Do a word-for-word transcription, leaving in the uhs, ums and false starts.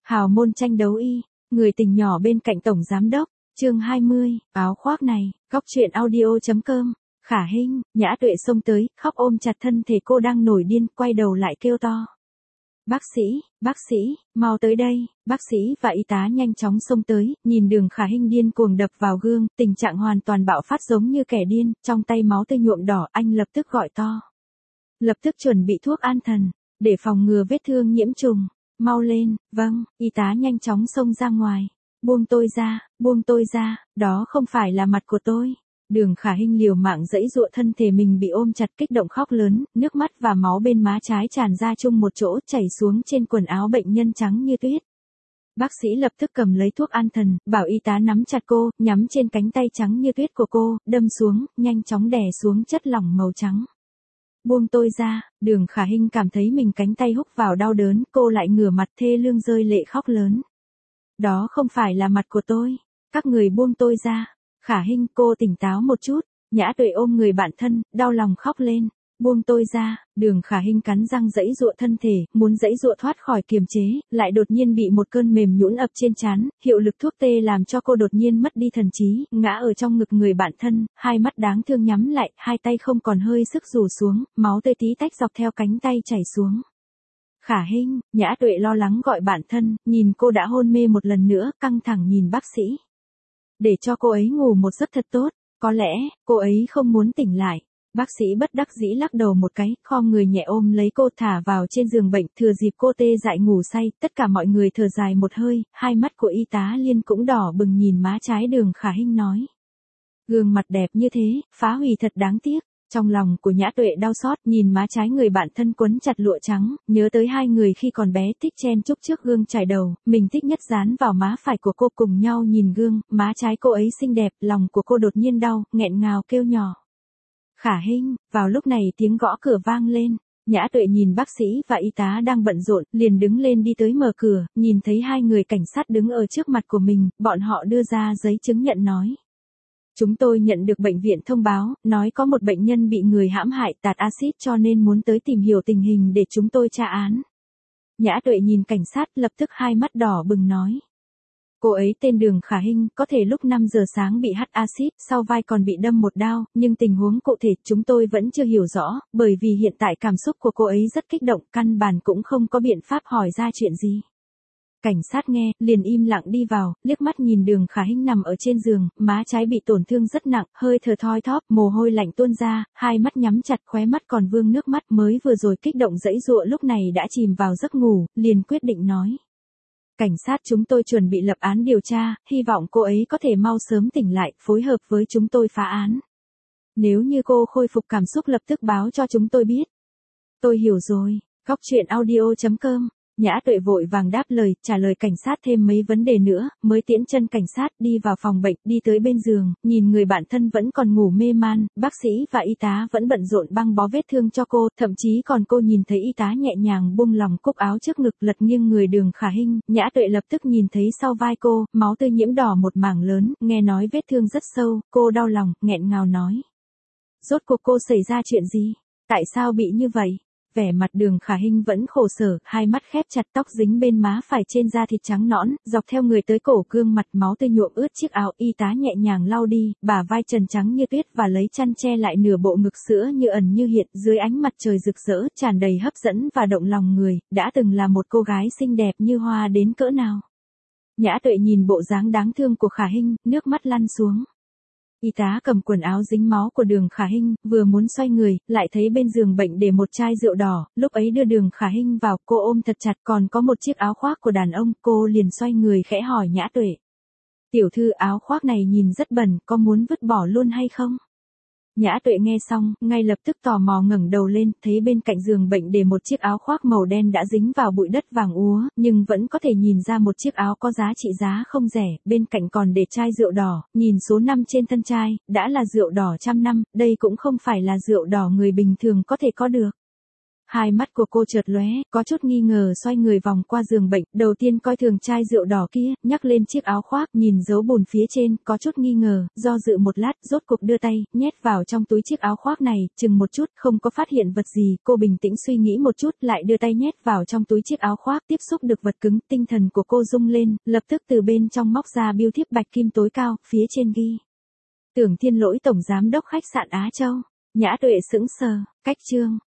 Hào môn tranh đấu y, người tình nhỏ bên cạnh tổng giám đốc, chương hai mươi, áo khoác này, góc truyện audio.com, Khả Hinh, Nhã Tuệ xông tới, khóc ôm chặt thân thể cô đang nổi điên, quay đầu lại kêu to. Bác sĩ, bác sĩ, mau tới đây, bác sĩ và y tá nhanh chóng xông tới, nhìn đường Khả Hinh điên cuồng đập vào gương, tình trạng hoàn toàn bạo phát giống như kẻ điên, trong tay máu tươi nhuộm đỏ, anh lập tức gọi to. Lập tức chuẩn bị thuốc an thần, để phòng ngừa vết thương nhiễm trùng. Mau lên, vâng, y tá nhanh chóng xông ra ngoài. Buông tôi ra, buông tôi ra, đó không phải là mặt của tôi. Đường Khả Hinh liều mạng giãy giụa, thân thể mình bị ôm chặt, kích động khóc lớn, nước mắt và máu bên má trái tràn ra chung một chỗ, chảy xuống trên quần áo bệnh nhân trắng như tuyết. Bác sĩ lập tức cầm lấy thuốc an thần, bảo y tá nắm chặt cô, nhắm trên cánh tay trắng như tuyết của cô, đâm xuống, nhanh chóng đè xuống chất lỏng màu trắng. Buông tôi ra, đường Khả Hinh cảm thấy mình cánh tay húc vào đau đớn, cô lại ngửa mặt thê lương rơi lệ khóc lớn. Đó không phải là mặt của tôi, các người buông tôi ra. Khả Hinh, cô tỉnh táo một chút. Nhã Tuệ ôm người bạn thân, đau lòng khóc lên. Buông tôi ra, đường Khả Hinh cắn răng giãy giụa thân thể, muốn giãy giụa thoát khỏi kiềm chế, lại đột nhiên bị một cơn mềm nhũn ập trên trán, hiệu lực thuốc tê làm cho cô đột nhiên mất đi thần trí, ngã ở trong ngực người bạn thân, hai mắt đáng thương nhắm lại, hai tay không còn hơi sức rủ xuống, máu tươi tí tách dọc theo cánh tay chảy xuống. Khả Hinh, Nhã Tuệ lo lắng gọi bạn thân, nhìn cô đã hôn mê một lần nữa, căng thẳng nhìn bác sĩ. Để cho cô ấy ngủ một giấc thật tốt, có lẽ, cô ấy không muốn tỉnh lại. Bác sĩ bất đắc dĩ lắc đầu một cái, khom người nhẹ ôm lấy cô thả vào trên giường bệnh, thừa dịp cô tê dại ngủ say, tất cả mọi người thở dài một hơi, hai mắt của y tá Liên cũng đỏ bừng nhìn má trái đường Khả Hinh nói. Gương mặt đẹp như thế, phá hủy thật đáng tiếc. Trong lòng của Nhã Tuệ đau xót, nhìn má trái người bạn thân quấn chặt lụa trắng, nhớ tới hai người khi còn bé thích chen chúc trước gương chải đầu, mình thích nhất dán vào má phải của cô, cùng nhau nhìn gương, má trái cô ấy xinh đẹp, lòng của cô đột nhiên đau, nghẹn ngào kêu nhỏ. Khả Hinh, vào lúc này tiếng gõ cửa vang lên. Nhã Tuệ nhìn bác sĩ và y tá đang bận rộn, liền đứng lên đi tới mở cửa, nhìn thấy hai người cảnh sát đứng ở trước mặt của mình, bọn họ đưa ra giấy chứng nhận nói. Chúng tôi nhận được bệnh viện thông báo, nói có một bệnh nhân bị người hãm hại tạt axit cho nên muốn tới tìm hiểu tình hình để chúng tôi tra án. Nhã Tuệ nhìn cảnh sát lập tức hai mắt đỏ bừng nói. Cô ấy tên Đường Khả Hinh, có thể lúc năm giờ sáng bị hắt axit, sau vai còn bị đâm một đao, nhưng tình huống cụ thể chúng tôi vẫn chưa hiểu rõ, bởi vì hiện tại cảm xúc của cô ấy rất kích động, căn bản cũng không có biện pháp hỏi ra chuyện gì. Cảnh sát nghe, liền im lặng đi vào, liếc mắt nhìn Đường Khả Hinh nằm ở trên giường, má trái bị tổn thương rất nặng, hơi thở thoi thóp, mồ hôi lạnh tuôn ra, hai mắt nhắm chặt, khóe mắt còn vương nước mắt, mới vừa rồi kích động giãy giụa lúc này đã chìm vào giấc ngủ, liền quyết định nói. Cảnh sát chúng tôi chuẩn bị lập án điều tra, hy vọng cô ấy có thể mau sớm tỉnh lại, phối hợp với chúng tôi phá án. Nếu như cô khôi phục cảm xúc lập tức báo cho chúng tôi biết. Tôi hiểu rồi, góc truyện audio.com. Nhã Tuệ vội vàng đáp lời, trả lời cảnh sát thêm mấy vấn đề nữa, mới tiễn chân cảnh sát đi vào phòng bệnh, đi tới bên giường, nhìn người bạn thân vẫn còn ngủ mê man, bác sĩ và y tá vẫn bận rộn băng bó vết thương cho cô, thậm chí còn cô nhìn thấy y tá nhẹ nhàng buông lỏng cúc áo trước ngực lật nghiêng người Đường Khả Hinh, Nhã Tuệ lập tức nhìn thấy sau vai cô, máu tươi nhiễm đỏ một mảng lớn, nghe nói vết thương rất sâu, cô đau lòng, nghẹn ngào nói. Rốt cuộc cô xảy ra chuyện gì? Tại sao bị như vậy? Vẻ mặt Đường Khả Hinh vẫn khổ sở, hai mắt khép chặt, tóc dính bên má phải trên da thịt trắng nõn, dọc theo người tới cổ, gương mặt máu tươi nhuộm ướt chiếc áo, y tá nhẹ nhàng lau đi, bả vai trần trắng như tuyết và lấy chăn che lại nửa bộ ngực sữa như ẩn như hiện, dưới ánh mặt trời rực rỡ, tràn đầy hấp dẫn và động lòng người, đã từng là một cô gái xinh đẹp như hoa đến cỡ nào. Nhã Tuệ nhìn bộ dáng đáng thương của Khả Hinh, nước mắt lăn xuống. Y tá cầm quần áo dính máu của Đường Khả Hinh, vừa muốn xoay người, lại thấy bên giường bệnh để một chai rượu đỏ, lúc ấy đưa Đường Khả Hinh vào, cô ôm thật chặt, còn có một chiếc áo khoác của đàn ông, cô liền xoay người khẽ hỏi Nhã Tuệ. Tiểu thư, áo khoác này nhìn rất bẩn, có muốn vứt bỏ luôn hay không? Nhã Tuệ nghe xong, ngay lập tức tò mò ngẩng đầu lên, thấy bên cạnh giường bệnh để một chiếc áo khoác màu đen đã dính vào bụi đất vàng úa, nhưng vẫn có thể nhìn ra một chiếc áo có giá trị giá không rẻ, bên cạnh còn để chai rượu đỏ, nhìn số năm trên thân chai, đã là rượu đỏ trăm năm, đây cũng không phải là rượu đỏ người bình thường có thể có được. Hai mắt của cô chợt lóe, có chút nghi ngờ xoay người vòng qua giường bệnh, đầu tiên coi thường chai rượu đỏ kia, nhắc lên chiếc áo khoác, nhìn dấu bùn phía trên, có chút nghi ngờ, do dự một lát, rốt cục đưa tay, nhét vào trong túi chiếc áo khoác này, chừng một chút, không có phát hiện vật gì, cô bình tĩnh suy nghĩ một chút, lại đưa tay nhét vào trong túi chiếc áo khoác, tiếp xúc được vật cứng, tinh thần của cô rung lên, lập tức từ bên trong móc ra bưu thiếp bạch kim tối cao, phía trên ghi: Tưởng Thiên Lỗi tổng giám đốc khách sạn Á Châu. Nhã Tuệ sững sờ, cách chương